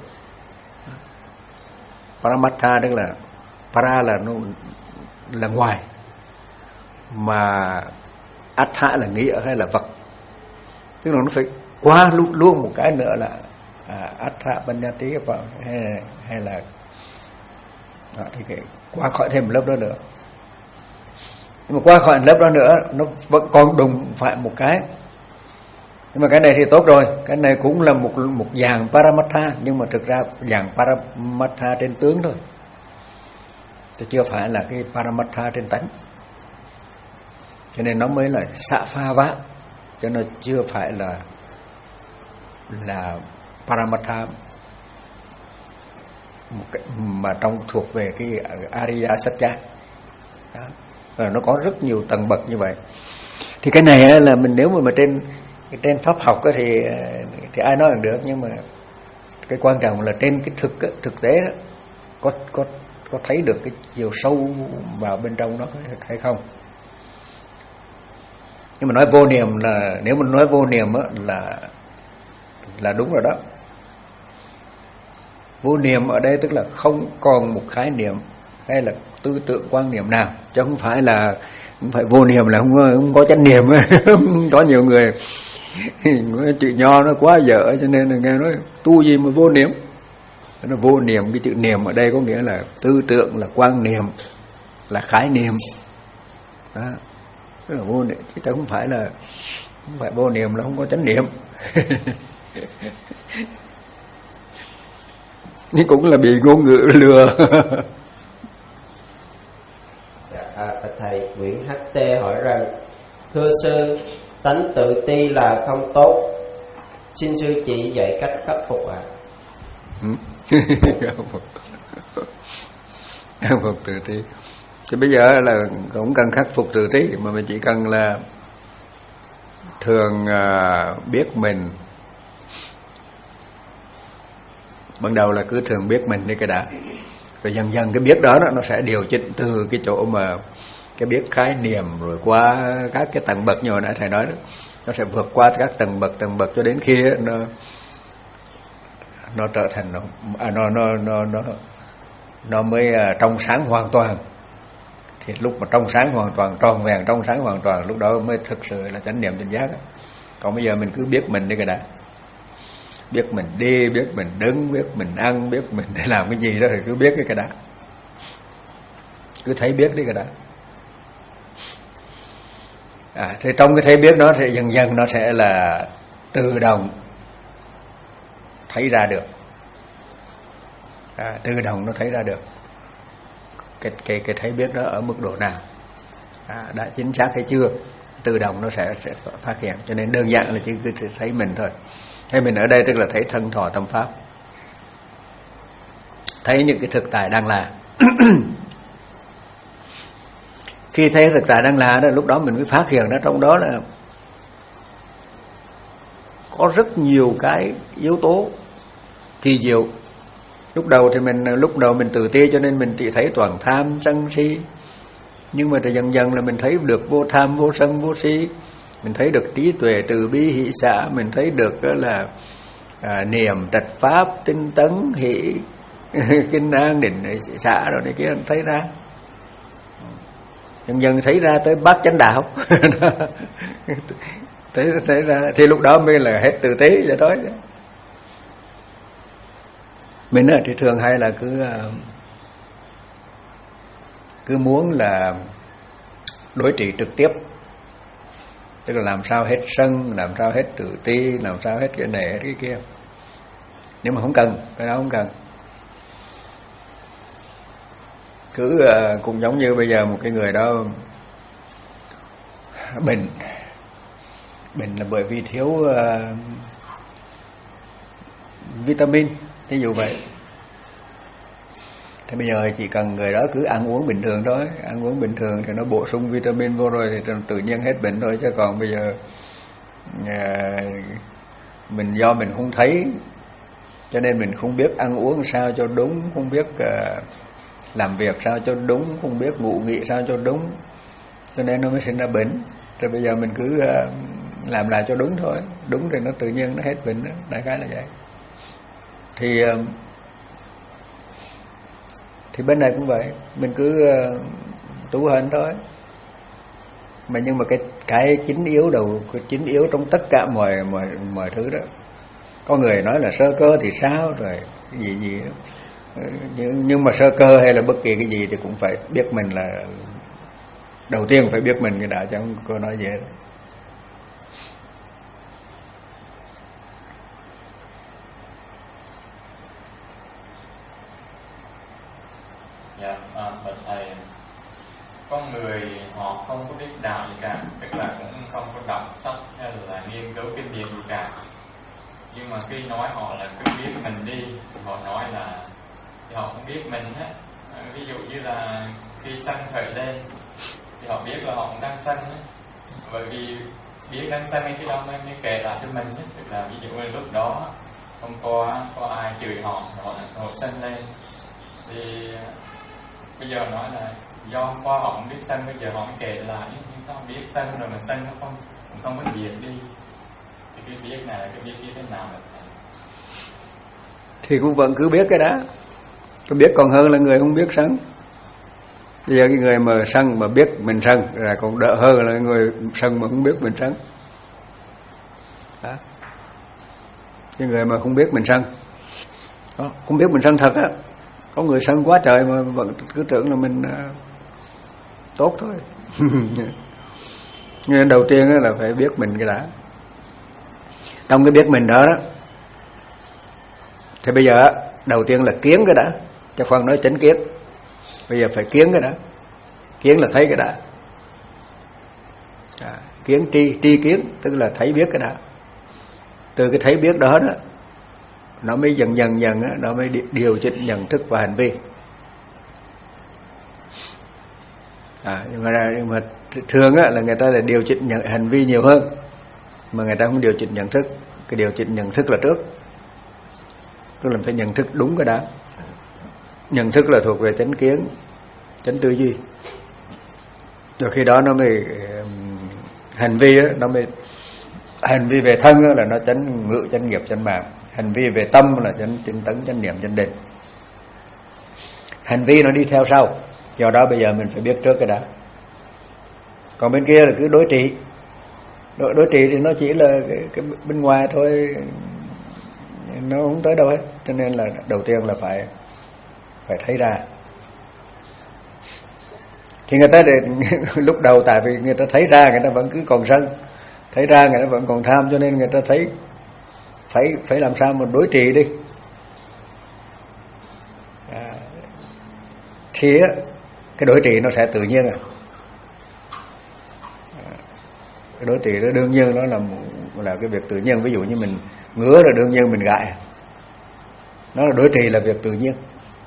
Paramattha tức là para là nó là ngoài, mà Attha là nghĩa hay là vật, tức là nó phải qua luôn, luôn một cái nữa là à, Attha Panyati hay, hay là đó, thì cái, qua khỏi thêm một lớp đó nữa. Nhưng mà qua khỏi lớp đó nữa nó vẫn còn đùng phải một cái. Nhưng mà cái này thì tốt rồi, cái này cũng là một một dạng Paramattha, nhưng mà thực ra dạng Paramattha trên tướng thôi, chứ chưa phải là cái Paramattha trên tánh. Cho nên nó mới là Saphava, cho nó chưa phải là là Paramattha một cái, mà trong thuộc về cái Ariya Satcha. Đó. Và nó có rất nhiều tầng bậc như vậy. Thì cái này là mình nếu mà, mà trên trên pháp học thì thì ai nói được, nhưng mà cái quan trọng là trên cái thực thực tế đó, có có có thấy được cái chiều sâu vào bên trong nó hay không. Nhưng mà nói vô niệm là, nếu mình nói vô niệm á, là là đúng rồi đó. Vô niệm ở đây tức là không còn một khái niệm hay là tư tưởng quan niệm nào, chứ không phải là không phải vô niệm là không có, không có chánh niệm. Có nhiều người chữ nho nó quá dở cho nên là nghe nói tu gì mà vô niệm. Nó vô niệm, cái chữ niệm ở đây có nghĩa là tư tưởng, là quan niệm, là khái niệm. Đó. Tức là vô niệm, chứ không phải là không phải vô niệm là không có chánh niệm. Nhưng cũng là bị ngôn ngữ lừa. À, thầy Nguyễn hát tê hỏi rằng: thưa sư, tánh tự ti là không tốt, xin sư chỉ dạy cách khắc phục ạ. À? Khắc phục tự ti. Thì bây giờ là cũng cần khắc phục tự ti, mà mình chỉ cần là thường uh, biết mình. Ban đầu là cứ thường biết mình đi cái đã, rồi dần dần cái biết đó nó sẽ điều chỉnh từ cái chỗ mà cái biết khái niệm, rồi qua các cái tầng bậc như hồi nãy thầy nói đó, nó sẽ vượt qua các tầng bậc tầng bậc cho đến khi nó nó trở thành nó à, nó nó nó nó nó mới trong sáng hoàn toàn. Thì lúc mà trong sáng hoàn toàn, tròn vẹn trong sáng hoàn toàn, lúc đó mới thực sự là chánh niệm tỉnh giác. Còn bây giờ mình cứ biết mình đi cái đã, biết mình đi, biết mình đứng, biết mình ăn, biết mình để làm cái gì đó, thì cứ biết cái cái đã, cứ thấy biết đi cái đã. À, thì trong cái thấy biết đó thì dần dần nó sẽ là tự động thấy ra được. À, tự động nó thấy ra được cái cái cái thấy biết đó ở mức độ nào, à, đã chính xác hay chưa, tự động nó sẽ sẽ phát hiện. Cho nên đơn giản là chỉ cứ thấy mình thôi. Thấy mình ở đây tức là thấy thân thọ tâm pháp, thấy những cái thực tại đang là. Khi thấy thực tại đang là đó, lúc đó mình mới phát hiện ra trong đó là có rất nhiều cái yếu tố kỳ diệu. Lúc đầu thì mình lúc đầu mình tự ti cho nên mình chỉ thấy toàn tham sân si, nhưng mà dần dần là mình thấy được vô tham vô sân vô si, mình thấy được trí tuệ từ bi hỷ xả, mình thấy được đó là à, niệm trạch pháp tinh tấn hỷ kinh an định xả rồi này kia, thấy ra dần dần thấy ra tới bát chánh đạo. thấy thấy ra thì lúc đó mới là hết tự tí vậy thôi. Mình thì thường hay là cứ cứ muốn là đối trị trực tiếp, tức là làm sao hết sân, làm sao hết tự ti, làm sao hết cái này hết cái kia. Nhưng mà không cần, cái đó không cần. Cứ uh, cũng giống như bây giờ một cái người đó bệnh, bệnh là bởi vì thiếu uh, vitamin, ví dụ vậy. Thế bây giờ chỉ cần người đó cứ ăn uống bình thường thôi, ăn uống bình thường thì nó bổ sung vitamin vô rồi thì tự nhiên hết bệnh thôi. Chứ còn bây giờ uh, mình do mình không thấy, cho nên mình không biết ăn uống sao cho đúng, không biết uh, làm việc sao cho đúng, không biết ngủ nghỉ sao cho đúng, cho nên nó mới sinh ra bệnh. Rồi bây giờ mình cứ uh, làm lại cho đúng thôi, đúng thì nó tự nhiên nó hết bệnh đó. Đại khái là vậy. Thì uh, thì bên này cũng vậy, mình cứ uh, tu hành thôi. Mà nhưng mà cái cái chính yếu đầu, cái chính yếu trong tất cả mọi mọi mọi thứ đó. Có người nói là sơ cơ thì sao rồi cái gì gì đó. Nhưng, nhưng mà sơ cơ hay là bất kỳ cái gì thì cũng phải biết mình là đầu tiên phải biết mình cái đã, chứ không có nói dễ. Dạ, à, bạch thầy, con người họ không có biết đạo gì cả, tức là cũng không có đọc sách hay là nghiên cứu kinh nghiệm gì cả. Nhưng mà khi nói họ là cứ biết mình đi, họ nói là thì họ không biết mình á. À, ví dụ như là khi sân khởi lên thì họ biết là họ cũng đang sân á, bởi vì biết đang sân khi đó mới mới kể lại cho mình á. Tức là ví dụ như lúc đó không có có ai chửi họ, họ họ sân lên thì bây giờ nói là do hôm qua họ không biết sân, bây giờ họ mới kể lại, nhưng sao biết sân rồi mà sân nó không không có diệt đi, thì cái biết này là cái biết như thế nào là thì cũng vẫn cứ biết cái đó, tôi biết còn hơn là người không biết sân. Bây giờ cái người mà sân mà biết mình sân là còn đỡ hơn là người sân mà không biết mình sân. Đó. Cái người mà không biết mình sân, đó, không biết mình sân thật á, có người sân quá trời mà vẫn cứ tưởng là mình uh, tốt thôi. Nhưng đầu tiên là phải biết mình cái đã. Trong cái biết mình đó đó thì bây giờ đầu tiên là kiến cái đã, cho Phân nói chánh kiến. Bây giờ phải kiến cái đã. Kiến là thấy cái đã. À, kiến tri, tri kiến tức là thấy biết cái đã. Từ cái thấy biết đó đó nó mới dần dần dần đó, nó mới điều chỉnh nhận thức và hành vi. À, nhưng mà, nhưng mà thường á, là người ta là điều chỉnh nhận hành vi nhiều hơn, mà người ta không điều chỉnh nhận thức. Cái điều chỉnh nhận thức là trước, tức là phải nhận thức đúng cái đã. Nhận thức là thuộc về chánh kiến, chánh tư duy. Rồi khi đó nó mới hành vi á, nó mới hành vi về thân á, là nó chánh ngữ, chánh nghiệp, chánh mạng. Hành vi về tâm là chánh tinh tấn, chánh niệm, chánh định. Hành vi nó đi theo sau. Do đó bây giờ mình phải biết trước cái đã. Còn bên kia là cứ đối trị. Đối, đối trị thì nó chỉ là cái, cái bên ngoài thôi, nó không tới đâu hết. Cho nên là đầu tiên là phải phải thấy ra. Thì người ta để, lúc đầu tại vì người ta thấy ra người ta vẫn cứ còn sân, thấy ra người ta vẫn còn tham, cho nên người ta thấy phải phải làm sao mà đối trị đi. À, thì á, cái đối trị nó sẽ tự nhiên à. Cái đối trị đó đương nhiên nó là là cái việc tự nhiên. Ví dụ như mình ngứa là đương nhiên mình gãi, nó là đối trị là việc tự nhiên.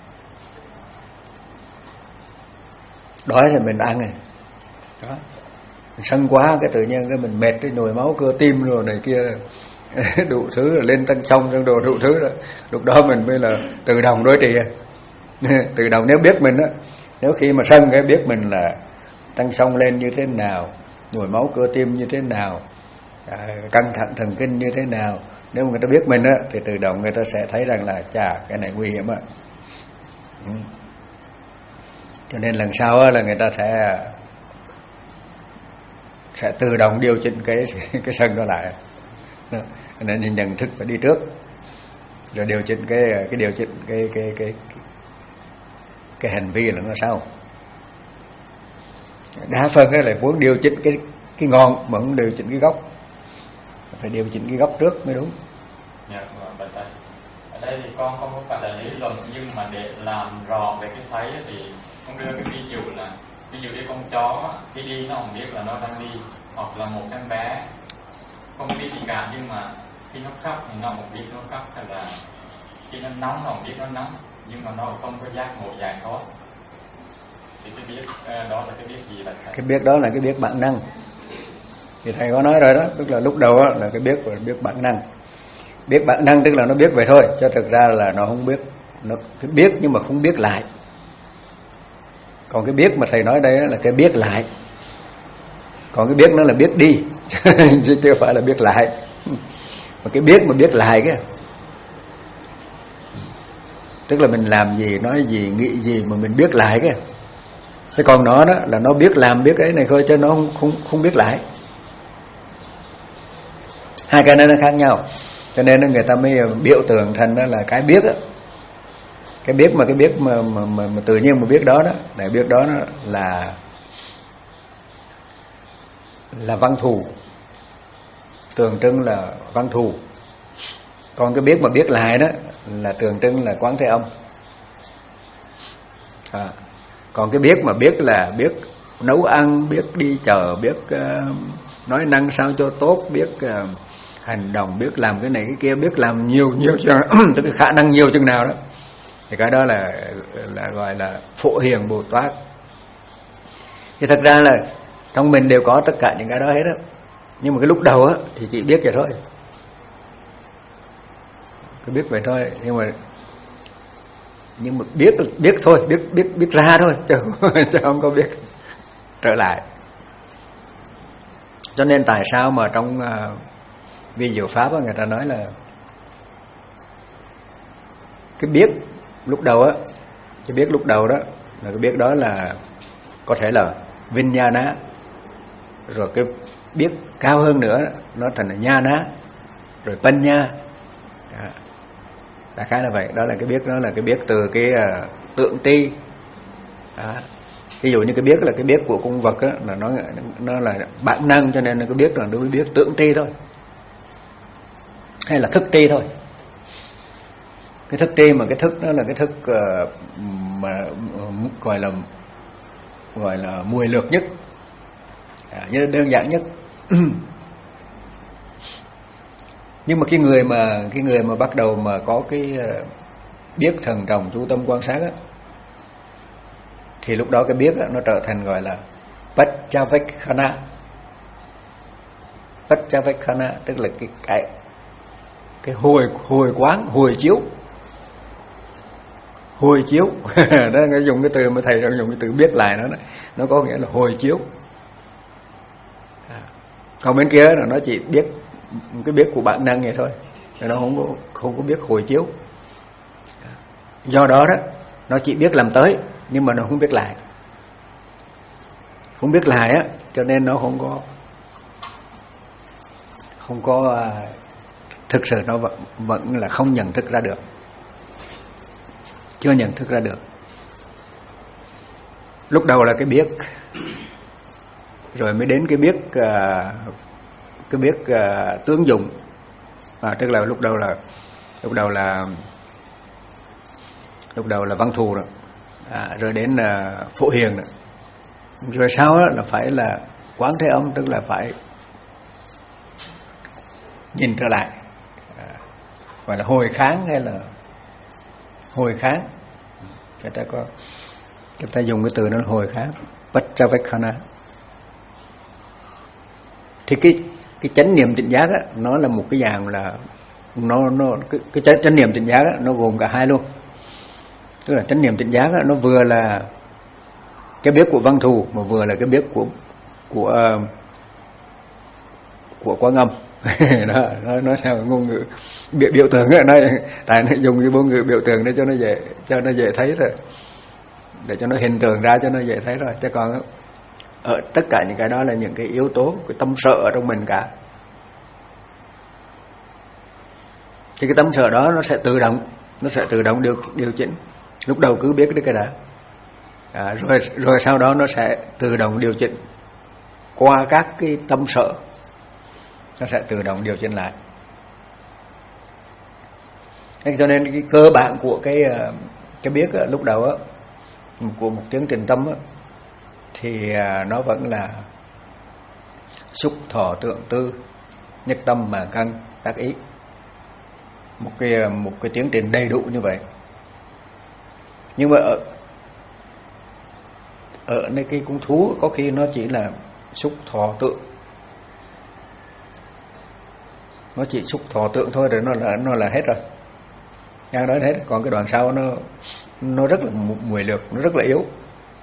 Đói thì mình ăn này đó. Mình sân quá cái tự nhiên cái mình mệt, cái nhồi máu cơ tim rồi này kia đủ thứ rồi lên tăng sông trong đồ đủ thứ rồi. Lúc đó mình mới là tự động đối trị. Tự động nếu biết mình á, nếu khi mà sân cái biết mình là tăng sông lên như thế nào, nhồi máu cơ tim như thế nào, à, căng thẳng thần kinh như thế nào, nếu mà người ta biết mình á thì tự động người ta sẽ thấy rằng là chà cái này nguy hiểm á. Ừ. Cho nên lần sau á, là người ta sẽ sẽ tự động điều chỉnh cái cái sân đó lại. Đó. Nên nhận thức phải đi trước, rồi điều chỉnh cái cái điều chỉnh cái cái cái cái hành vi là nó sao. Đa phần á là muốn điều chỉnh cái cái ngọn mà không điều chỉnh cái gốc, phải điều chỉnh cái gốc trước mới đúng. Dạ, bà thầy. Ở đây thì con không có phải là lý luận, nhưng mà để làm rõ về cái thấy thì con đưa cái ví dụ là ví dụ như con chó khi đi nó không biết là nó đang đi, hoặc là một em bé không biết gì cả, nhưng mà khi nó khóc thì nó không biết nó khóc, hay là khi nó nóng nó không biết nó nóng, nhưng mà nó không có giác ngộ giải thoát. Thì cái biết đó là cái biết gì vậy thầy? Cái biết đó là cái biết bản năng. Thì thầy có nói rồi đó, tức là lúc đầu đó là cái biết là biết bản năng. Biết bản năng tức là nó biết vậy thôi, cho thực ra là nó không biết, nó biết nhưng mà không biết lại. Còn cái biết mà thầy nói đây là cái biết lại. Còn cái biết nó là biết đi chứ chưa phải là biết lại. Mà cái biết mà biết lại cái, tức là mình làm gì, nói gì, nghĩ gì mà mình biết lại cái. Thế còn nó đó là nó biết làm biết ấy này thôi, chứ nó không không không biết lại. Hai cái đó nó khác nhau. Cho nên người ta mới biểu tượng thành đó là cái biết á. Cái biết mà cái biết mà, mà, mà, mà tự nhiên mà biết đó đó, để biết đó, đó là là văn thù, tượng trưng là văn thù. Còn cái biết mà biết lại đó là tượng trưng là Quán Thế Âm. À, còn cái biết mà biết là biết nấu ăn, biết đi chợ, biết uh, nói năng sao cho tốt, biết uh, hành động, biết làm cái này cái kia, biết làm nhiều nhiều chừng tức cái khả năng nhiều chừng nào đó, Thì cái đó là là gọi là Phổ Hiền Bồ Tát. Thì thật ra là trong mình đều có tất cả những cái đó hết á, nhưng mà cái lúc đầu á thì chỉ biết vậy thôi, cứ biết vậy thôi, nhưng mà nhưng mà biết biết thôi, biết biết biết ra thôi, chứ, chứ không có biết trở lại. Cho nên tại sao mà trong uh, vi diệu pháp á, người ta nói là cái biết lúc đầu á, cái biết lúc đầu đó là cái biết đó là có thể là vinyana, rồi cái biết cao hơn nữa nó thành là nhana, rồi panya. Đại khái là vậy. Đó là cái biết, đó là cái biết từ cái uh, tượng tri. Đó. Ví dụ như cái biết là cái biết của con vật đó, là nó nó là bản năng, cho nên nó cái biết là nó mới biết tượng tri thôi, hay là thức tri thôi. Cái thức tri mà cái thức đó là cái thức uh, mà gọi là gọi là mùi lược nhất, à, đơn giản nhất. Nhưng mà cái người mà cái người mà bắt đầu mà có cái uh, biết thần trọng chú tâm quan sát á, thì lúc đó cái biết á, nó trở thành gọi là Pacchavekkkhana. Pacchavekkkhana tức là cái cái cái hồi hồi quán, hồi chiếu, hồi chiếu. Đó nó dùng cái từ mà thầy đang dùng cái từ biết lại nó, nó có nghĩa là hồi chiếu. Còn bên kia là nó chỉ biết cái biết của bản năng vậy thôi, nó không có không có biết hồi chiếu. Do đó đó nó chỉ biết làm tới, nhưng mà nó không biết lại, không biết lại á, cho nên nó không có không có uh, thực sự nó vẫn, vẫn là không nhận thức ra được, chưa nhận thức ra được. Lúc đầu là cái biết, rồi mới đến cái biết uh, cái biết uh, tướng dụng, à, tức là lúc đầu là lúc đầu là lúc đầu là văn thù rồi, à, rồi đến uh, Phổ Hiền rồi, rồi sau đó là phải là Quán Thế Âm, tức là phải nhìn trở lại, à, gọi là hồi kháng hay là hồi kháng. Người ta có người ta dùng cái từ nó là hồi kháng, Pacchavekkkhana. Thì cái cái chánh niệm tỉnh giác á, nó là một cái dạng là nó nó cái, cái chánh niệm tỉnh giác á, nó gồm cả hai luôn. Tức là chánh niệm tỉnh giác á, nó vừa là cái biết của văn thù, mà vừa là cái biết của của của Quán Âm. Đó, nó nó theo ngôn ngữ biểu, biểu tượng á, nó tại nó dùng cái ngôn ngữ biểu tượng để cho nó dễ cho nó dễ thấy rồi, để cho nó hình tượng ra cho nó dễ thấy rồi. Chứ còn ở tất cả những cái đó là những cái yếu tố cái tâm sợ ở trong mình cả. Thì cái tâm sợ đó nó sẽ tự động nó sẽ tự động điều điều chỉnh. Lúc đầu cứ biết cái đã, à, rồi rồi sau đó nó sẽ tự động điều chỉnh qua các cái tâm sợ, nó sẽ tự động điều chỉnh lại. Thế cho nên cái cơ bản của cái cái biết á, lúc đầu á, của một tiến trình tâm á, thì nó vẫn là xúc thọ tượng tư nhất tâm mà căn tác ý, một cái một cái tiến trình đầy đủ như vậy. Nhưng mà ở ở nơi cái con thú có khi nó chỉ là xúc thọ tượng, nó chỉ xúc thọ tượng thôi, rồi nó là nó là hết rồi, ngang đó hết. Còn cái đoạn sau nó nó rất là mùi lược, nó rất là yếu.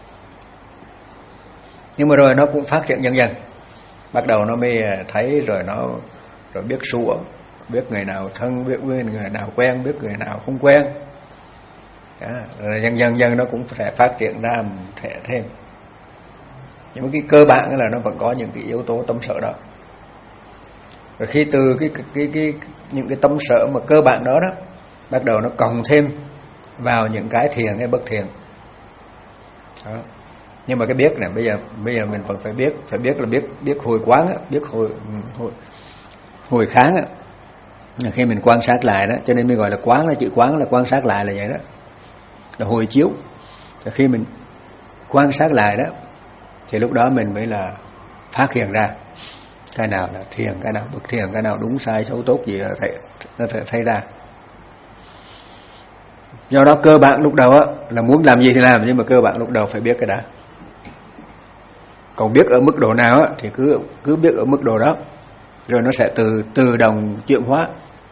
Nhưng mà rồi nó cũng phát triển dần dần, bắt đầu nó mới thấy, rồi nó rồi biết sủa, biết người nào thân, biết người nào quen, biết người nào không quen. Đó, rồi dần dần dần nó cũng sẽ phát triển ra thêm. Nhưng mà cái cơ bản là nó vẫn có những cái yếu tố tâm sở đó. Rồi khi từ cái, cái, cái, cái những cái tâm sở mà cơ bản đó đó, bắt đầu nó cộng thêm vào những cái thiền hay bất thiền. Đó. Nhưng mà cái biết này bây giờ bây giờ mình vẫn phải biết, phải biết là biết biết hồi quán á, biết hồi hồi hồi kháng á. Khi mình quan sát lại đó, cho nên mình gọi là quán, là chữ quán là quan sát lại là vậy đó, là hồi chiếu. Rồi khi mình quan sát lại đó, thì lúc đó mình mới là phát hiện ra cái nào là thiền, cái nào bất thiền, cái nào đúng sai xấu tốt gì là thấy nó thấy ra. Do đó cơ bản lúc đầu á là muốn làm gì thì làm, nhưng mà cơ bản lúc đầu phải biết cái đã. Còn biết ở mức độ nào á thì cứ cứ biết ở mức độ đó, rồi nó sẽ từ tự động chuyển hóa.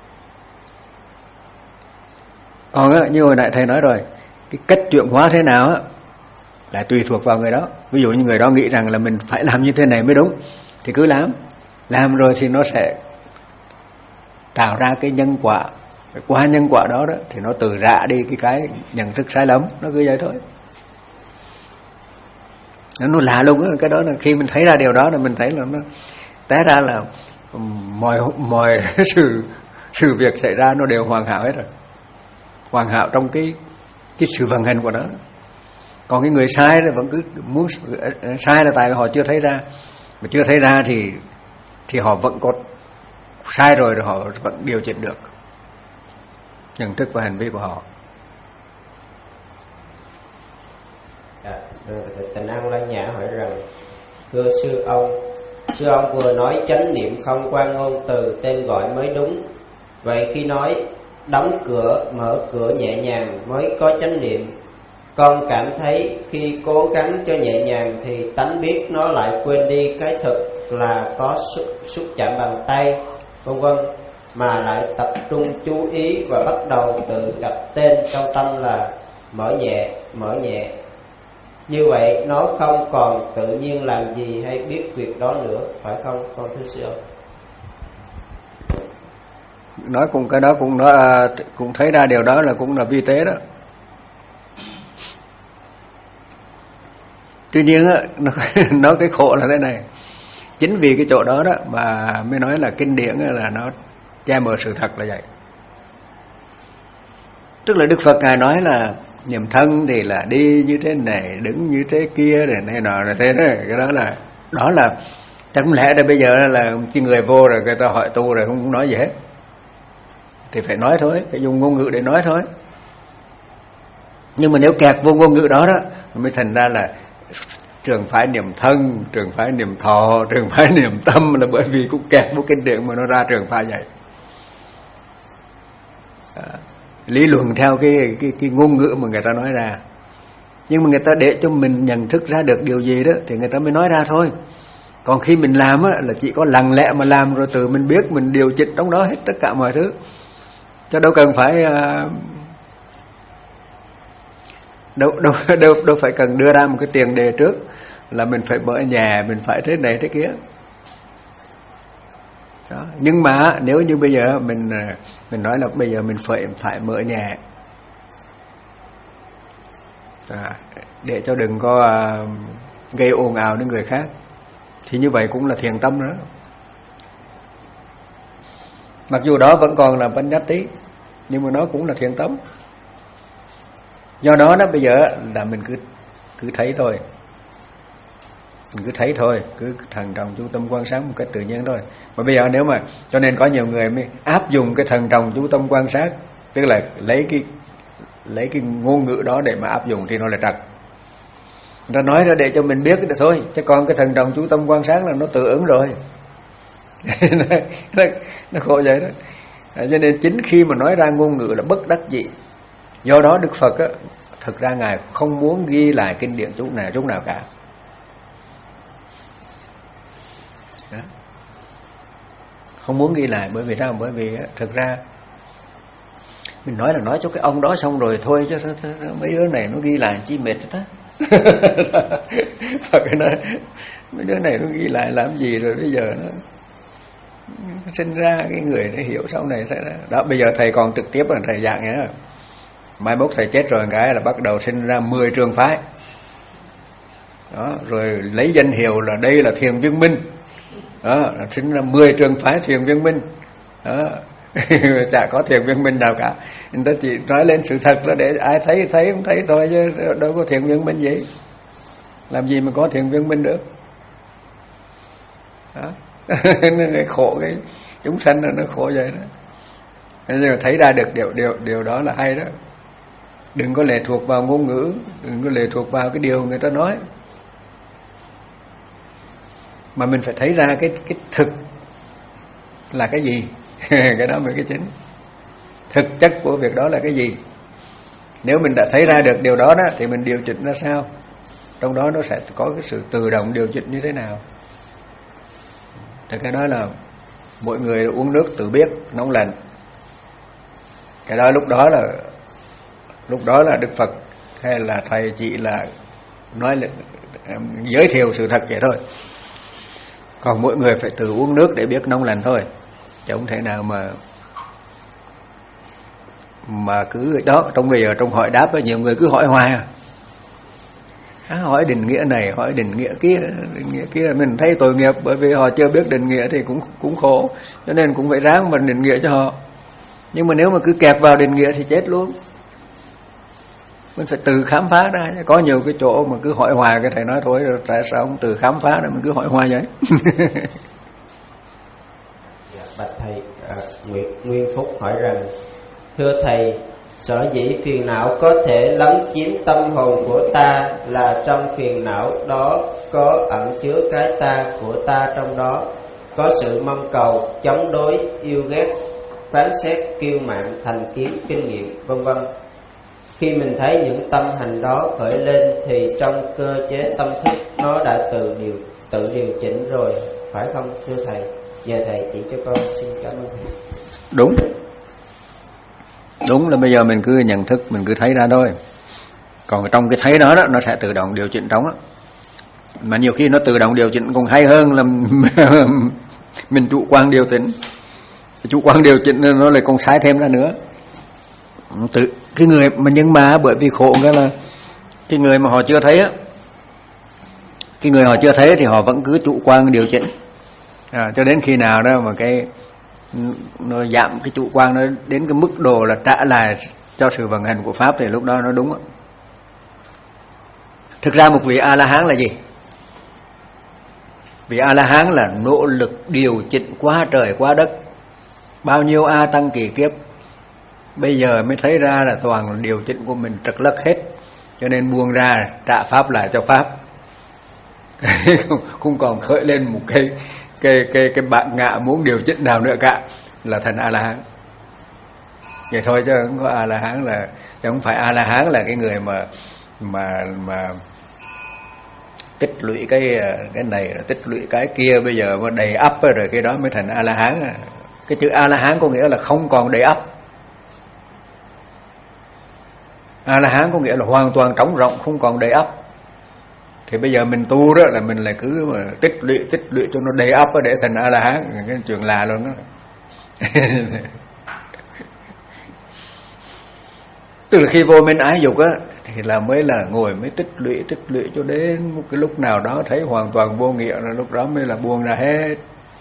Còn á, như hồi nãy thầy nói rồi, cái cách chuyển hóa thế nào á là tùy thuộc vào người đó. Ví dụ như người đó nghĩ rằng là mình phải làm như thế này mới đúng thì cứ làm, làm rồi thì nó sẽ tạo ra cái nhân quả. Qua nhân quả đó đó thì nó từ rã đi cái cái nhận thức sai lầm, nó cứ vậy thôi. Nó lạ luôn á, cái đó là khi mình thấy ra điều đó là mình thấy là nó té ra là mọi mọi sự sự việc xảy ra nó đều hoàn hảo hết rồi, hoàn hảo trong cái cái sự vận hành của nó. Còn cái người sai là vẫn cứ muốn sai là tại họ chưa thấy ra, mà chưa thấy ra thì thì họ vẫn có sai rồi, rồi họ vẫn điều chỉnh được nhận thức và hành vi của họ. À, Tình An Lan Nhã hỏi rằng: thưa sư ông, sư ông vừa nói chánh niệm không quan ngôn từ tên gọi mới đúng. Vậy khi nói đóng cửa, mở cửa nhẹ nhàng mới có chánh niệm, con cảm thấy khi cố gắng cho nhẹ nhàng thì tánh biết nó lại quên đi cái thực là có xúc, xúc chạm bàn tay, vân vân, mà lại tập trung chú ý và bắt đầu tự đặt tên trong tâm là mở nhẹ, mở nhẹ. Như vậy nó không còn tự nhiên làm gì hay biết việc đó nữa, phải không con thưa sư ông? Nói cùng cái đó cũng nói cũng thấy ra điều đó là cũng là vi tế đó. Tuy nhiên á, nó, nó cái khổ là thế này. Chính vì cái chỗ đó đó mà mới nói là kinh điển là nó che mờ sự thật là vậy. Tức là Đức Phật Ngài nói là niệm thân thì là đi như thế này, đứng như thế kia, rồi này nọ là thế đó. Cái đó là đó là chắc không lẽ là bây giờ là cái người vô rồi người ta hỏi tu rồi không nói gì hết, thì phải nói thôi, phải dùng ngôn ngữ để nói thôi. Nhưng mà nếu kẹt vô ngôn ngữ đó đó mới thành ra là trường phái niệm thân, trường phái niệm thọ, trường phái niệm tâm, là bởi vì cũng kẹt vô kinh điển mà nó ra trường phái vậy. À, lý luận theo cái, cái cái ngôn ngữ mà người ta nói ra. Nhưng mà người ta để cho mình nhận thức ra được điều gì đó thì người ta mới nói ra thôi. Còn khi mình làm á là chỉ có lặng lẽ mà làm, rồi từ mình biết mình điều chỉnh trong đó hết tất cả mọi thứ, chứ đâu cần phải uh, đâu đâu đâu đâu phải cần đưa ra một cái tiền đề trước là mình phải mở nhà, mình phải thế này thế kia. Đó. Nhưng mà nếu như bây giờ mình mình nói là bây giờ mình phải phải mở nhà à, để cho đừng có uh, gây ồn ào đến người khác, thì như vậy cũng là thiền tâm nữa. Mặc dù đó vẫn còn là bánh nhát tí, nhưng mà nó cũng là thiền tâm. Do đó đó bây giờ là mình cứ cứ thấy thôi, mình cứ thấy thôi, cứ thần trọng chú tâm quan sát một cách tự nhiên thôi. Mà bây giờ nếu mà cho nên có nhiều người mới áp dụng cái thần trọng chú tâm quan sát, tức là lấy cái lấy cái ngôn ngữ đó để mà áp dụng thì nó là trật. Người ta nói ra để cho mình biết được thôi, chứ còn cái thần trọng chú tâm quan sát là nó tự ứng rồi. nó, nó, nó khổ vậy đó. À, cho nên chính khi mà nói ra ngôn ngữ là bất đắc dĩ. Do đó Đức Phật á, thực ra Ngài không muốn ghi lại kinh điển chút nào chút nào cả. Đó. Không muốn ghi lại, bởi vì sao? Bởi vì á, thực ra mình nói là nói cho cái ông đó xong rồi thôi, chứ mấy đứa này nó ghi lại chi mệt thế. Phật nói mấy đứa này nó ghi lại làm gì, rồi bây giờ nó sinh ra cái người để hiểu sau này sẽ ra. Đó, bây giờ thầy còn trực tiếp là thầy giảng nhé. Mai mốt thầy chết rồi cái là bắt đầu sinh ra mười trường phái. Đó, rồi lấy danh hiệu là đây là thiền viên minh. Đó, sinh ra mười trường phái thiền viên minh. Đó. Chả có thiền viên minh nào cả. Người ta chỉ nói lên sự thật là để ai thấy thấy không thấy thôi, chứ đâu có thiền viên minh gì. Làm gì mà có thiền viên minh được. Đó. Nó khổ, cái chúng sanh nó khổ vậy đó. Nên thấy ra được điều điều điều đó là hay đó. Đừng có lệ thuộc vào ngôn ngữ, đừng có lệ thuộc vào cái điều người ta nói, mà mình phải thấy ra cái cái thực là cái gì. Cái đó mới cái chính. Thực chất của việc đó là cái gì. Nếu mình đã thấy ra được điều đó đó thì mình điều chỉnh ra sao, trong đó nó sẽ có cái sự tự động điều chỉnh như thế nào. Thì cái đó là mỗi người uống nước tự biết nóng lạnh. Cái đó lúc đó là lúc đó là Đức Phật hay là thầy chỉ là nói là giới thiệu sự thật vậy thôi. Còn mỗi người phải tự uống nước để biết nóng lạnh thôi, chứ không thể nào mà mà cứ đó. Trong bây giờ trong hỏi đáp nhiều người cứ hỏi hoài à. À, hỏi định nghĩa này, hỏi định nghĩa kia, định nghĩa kia, mình thấy tội nghiệp bởi vì họ chưa biết định nghĩa thì cũng cũng khổ, cho nên cũng phải ráng mà định nghĩa cho họ. Nhưng mà nếu mà cứ kẹp vào định nghĩa thì chết luôn. Mình phải tự khám phá ra. Có nhiều cái chỗ mà cứ hỏi hoài, cái thầy nói thôi rồi tại sao không tự khám phá ra, mình cứ hỏi hoài vậy. Dạ, bạch thầy, à, Nguyệt Nguyên Phúc hỏi rằng: thưa thầy, sở dĩ phiền não có thể lấn chiếm tâm hồn của ta là trong phiền não đó có ẩn chứa cái ta của ta, trong đó có sự mong cầu, chống đối, yêu ghét, phán xét, kiêu mạn, thành kiến, kinh nghiệm, vân vân. Khi mình thấy những tâm hành đó khởi lên thì trong cơ chế tâm thức nó đã tự điều tự điều chỉnh rồi, phải không thưa thầy? Nhờ thầy chỉ cho con, xin cảm ơn thầy. Đúng. Đúng là bây giờ mình cứ nhận thức, mình cứ thấy ra thôi. Còn trong cái thấy đó, đó nó sẽ tự động điều chỉnh trong đó. Mà nhiều khi nó tự động điều chỉnh còn hay hơn là mình chủ quan điều chỉnh. Chủ quan điều chỉnh nó lại còn sai thêm ra nữa. Tự, cái người mà nhưng mà bởi vì khổ cái là cái người mà họ chưa thấy á, cái người họ chưa thấy thì họ vẫn cứ chủ quan điều chỉnh. À, cho đến khi nào đó mà cái nó giảm cái chủ quan nó đến cái mức độ là trả lại cho sự vận hành của pháp thì lúc đó nó đúng. Thực ra một vị A-la-hán là gì? Vị A-la-hán là nỗ lực điều chỉnh quá trời quá đất, bao nhiêu A tăng kỳ kiếp, bây giờ mới thấy ra là toàn điều chỉnh của mình trật lất hết, cho nên buông ra trả pháp lại cho pháp. không, không còn khởi lên một cái cái cái cái bạn ngạ muốn điều chỉnh nào nữa cả, là thành A-la-hán. Vậy thôi chứ không có A-la-hán là chứ không phải A-la-hán là cái người mà mà mà tích lũy cái cái này rồi tích lũy cái kia, bây giờ mà đầy ắp rồi cái đó mới thành A-la-hán. Cái chữ A-la-hán có nghĩa là không còn đầy ắp. A-la-hán có nghĩa là hoàn toàn trống rỗng, không còn đầy ắp. Thì bây giờ mình tu đó là mình lại cứ mà tích lũy tích lũy cho nó đầy ắp để thành A-la-hán, cái chuyện lạ luôn đó. Tức là khi vô minh ái dục á thì là mới là ngồi mới tích lũy tích lũy cho đến một cái lúc nào đó thấy hoàn toàn vô nghĩa, là lúc đó mới là buông ra hết,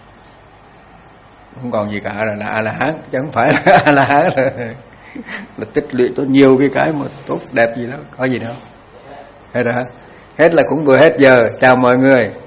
không còn gì cả, là là A-la-hán, chứ không phải là A-la-hán là, là tích lũy cho nhiều cái cái mà tốt đẹp gì đó, có gì đâu. Hết rồi hả? Hết là cũng vừa hết giờ. Chào mọi người.